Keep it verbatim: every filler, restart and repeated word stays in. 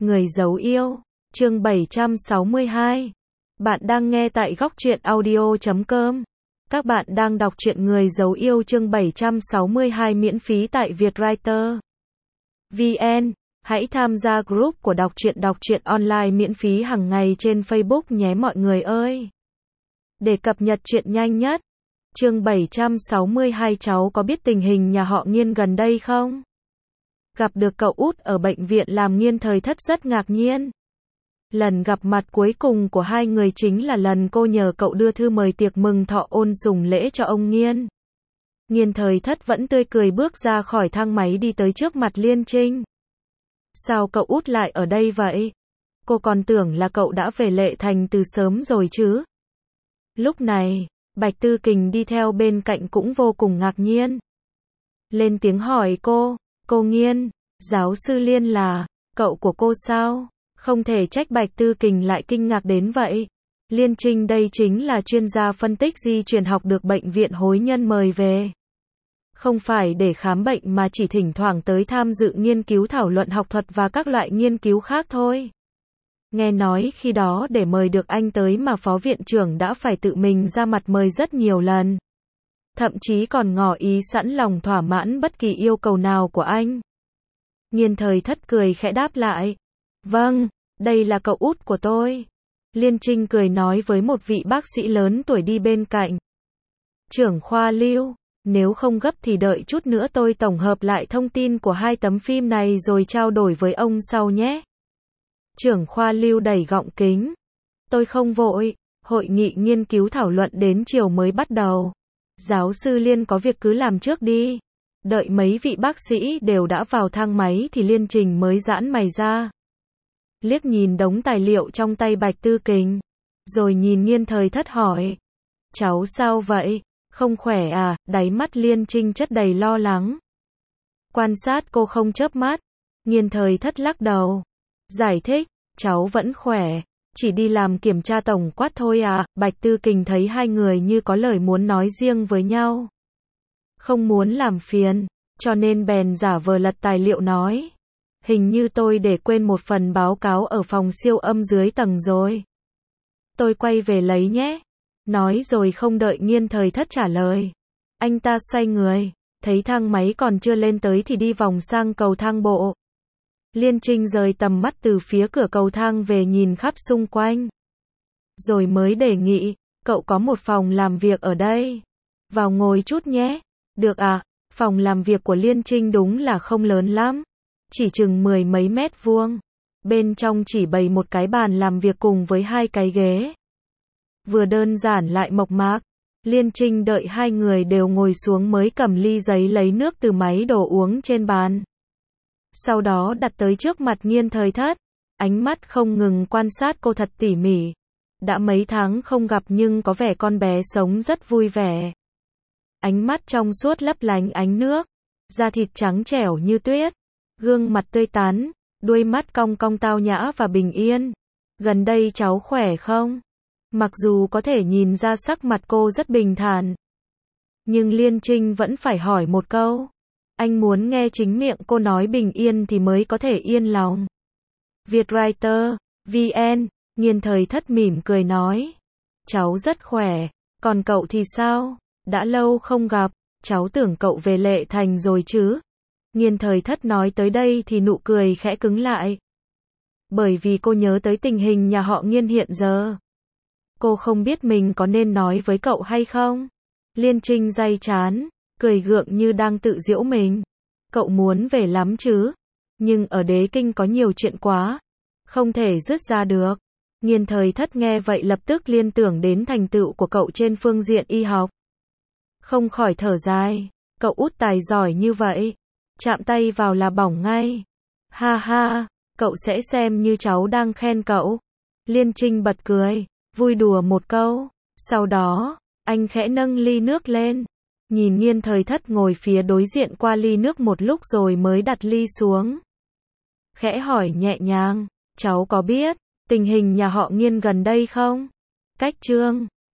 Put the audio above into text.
Người giấu yêu, chương bảy trăm sáu mươi hai. Bạn đang nghe tại góc truyện audio chấm com. Các bạn đang đọc truyện Người giấu yêu chương bảy trăm sáu mươi hai miễn phí tại Vietwriter vê en. Hãy tham gia group của đọc truyện đọc truyện online miễn phí hàng ngày trên Facebook nhé mọi người ơi. Để cập nhật truyện nhanh nhất. Chương bảy trăm sáu mươi hai. Cháu có biết tình hình nhà họ Nghiên gần đây không? Gặp được cậu út ở bệnh viện làm Nghiên thời thất rất ngạc nhiên. Lần gặp mặt cuối cùng của hai người chính là lần cô nhờ cậu đưa thư mời tiệc mừng thọ ôn sùng lễ cho ông Nghiên. Nghiên thời thất vẫn tươi cười bước ra khỏi thang máy đi tới trước mặt Liên Trinh. Sao cậu út lại ở đây vậy? Cô còn tưởng là cậu đã về Lệ Thành từ sớm rồi chứ. Lúc này, Bạch Tư Kình đi theo bên cạnh cũng vô cùng ngạc nhiên. Lên tiếng hỏi cô, cô Nghiên, giáo sư Liên là cậu của cô sao? Không thể trách Bạch Tư Kình lại kinh ngạc đến vậy. Liên Trinh đây chính là chuyên gia phân tích di truyền học được bệnh viện Hối Nhân mời về. Không phải để khám bệnh mà chỉ thỉnh thoảng tới tham dự nghiên cứu thảo luận học thuật và các loại nghiên cứu khác thôi. Nghe nói khi đó để mời được anh tới mà phó viện trưởng đã phải tự mình ra mặt mời rất nhiều lần. Thậm chí còn ngỏ ý sẵn lòng thỏa mãn bất kỳ yêu cầu nào của anh. Nghiên thời thất cười khẽ đáp lại. Vâng, đây là cậu út của tôi. Liên Trinh cười nói với một vị bác sĩ lớn tuổi đi bên cạnh. Trưởng khoa Lưu, nếu không gấp thì đợi chút nữa tôi tổng hợp lại thông tin của hai tấm phim này rồi trao đổi với ông sau nhé. Trưởng khoa Lưu đẩy gọng kính. Tôi không vội, hội nghị nghiên cứu thảo luận đến chiều mới bắt đầu. Giáo sư Liên có việc cứ làm trước đi. Đợi mấy vị bác sĩ đều đã vào thang máy thì Liên Trình mới giãn mày ra. Liếc nhìn đống tài liệu trong tay Bạch Tư Kình. Rồi nhìn Nghiên thời thất hỏi. Cháu sao vậy? Không khỏe à? Đáy mắt Liên Trinh chất đầy lo lắng. Quan sát cô không chớp mắt. Nghiên thời thất lắc đầu. Giải thích, cháu vẫn khỏe. Chỉ đi làm kiểm tra tổng quát thôi à? Bạch Tư Kình thấy hai người như có lời muốn nói riêng với nhau. Không muốn làm phiền, cho nên bèn giả vờ lật tài liệu nói. Hình như tôi để quên một phần báo cáo ở phòng siêu âm dưới tầng rồi. Tôi quay về lấy nhé. Nói rồi không đợi Nghiên thời thất trả lời. Anh ta xoay người, thấy thang máy còn chưa lên tới thì đi vòng sang cầu thang bộ. Liên Trinh rời tầm mắt từ phía cửa cầu thang về nhìn khắp xung quanh. Rồi mới đề nghị, cậu có một phòng làm việc ở đây. Vào ngồi chút nhé. Được à, phòng làm việc của Liên Trinh đúng là không lớn lắm. Chỉ chừng mười mấy mét vuông. Bên trong chỉ bày một cái bàn làm việc cùng với hai cái ghế. Vừa đơn giản lại mộc mạc. Liên Trinh đợi hai người đều ngồi xuống mới cầm ly giấy lấy nước từ máy đổ uống trên bàn. Sau đó đặt tới trước mặt Nghiên thời thất. Ánh mắt không ngừng quan sát cô thật tỉ mỉ. Đã mấy tháng không gặp nhưng có vẻ con bé sống rất vui vẻ. Ánh mắt trong suốt lấp lánh ánh nước. Da thịt trắng trẻo như tuyết. Gương mặt tươi tắn. Đuôi mắt cong cong tao nhã và bình yên. Gần đây cháu khỏe không? Mặc dù có thể nhìn ra sắc mặt cô rất bình thản. Nhưng Liên Trinh vẫn phải hỏi một câu. Anh muốn nghe chính miệng cô nói bình yên thì mới có thể yên lòng. Vietwriter vê en. Nghiên thời thất mỉm cười nói. Cháu rất khỏe. Còn cậu thì sao? Đã lâu không gặp. Cháu tưởng cậu về Lệ Thành rồi chứ. Nghiên thời thất nói tới đây thì nụ cười khẽ cứng lại. Bởi vì cô nhớ tới tình hình nhà họ Nghiên hiện giờ. Cô không biết mình có nên nói với cậu hay không. Liên Trinh day chán, cười gượng như đang tự giễu mình. Cậu muốn về lắm chứ. Nhưng ở Đế Kinh có nhiều chuyện quá. Không thể dứt ra được. Nghiên thời thất nghe vậy lập tức liên tưởng đến thành tựu của cậu trên phương diện y học. Không khỏi thở dài. Cậu út tài giỏi như vậy. Chạm tay vào là bỏng ngay. Ha ha, cậu sẽ xem như cháu đang khen cậu. Liên Trinh bật cười, vui đùa một câu. Sau đó, anh khẽ nâng ly nước lên. Nhìn Nghiên thời thất ngồi phía đối diện qua ly nước một lúc rồi mới đặt ly xuống. Khẽ hỏi nhẹ nhàng, cháu có biết tình hình nhà họ Nghiên gần đây không? Cách Trương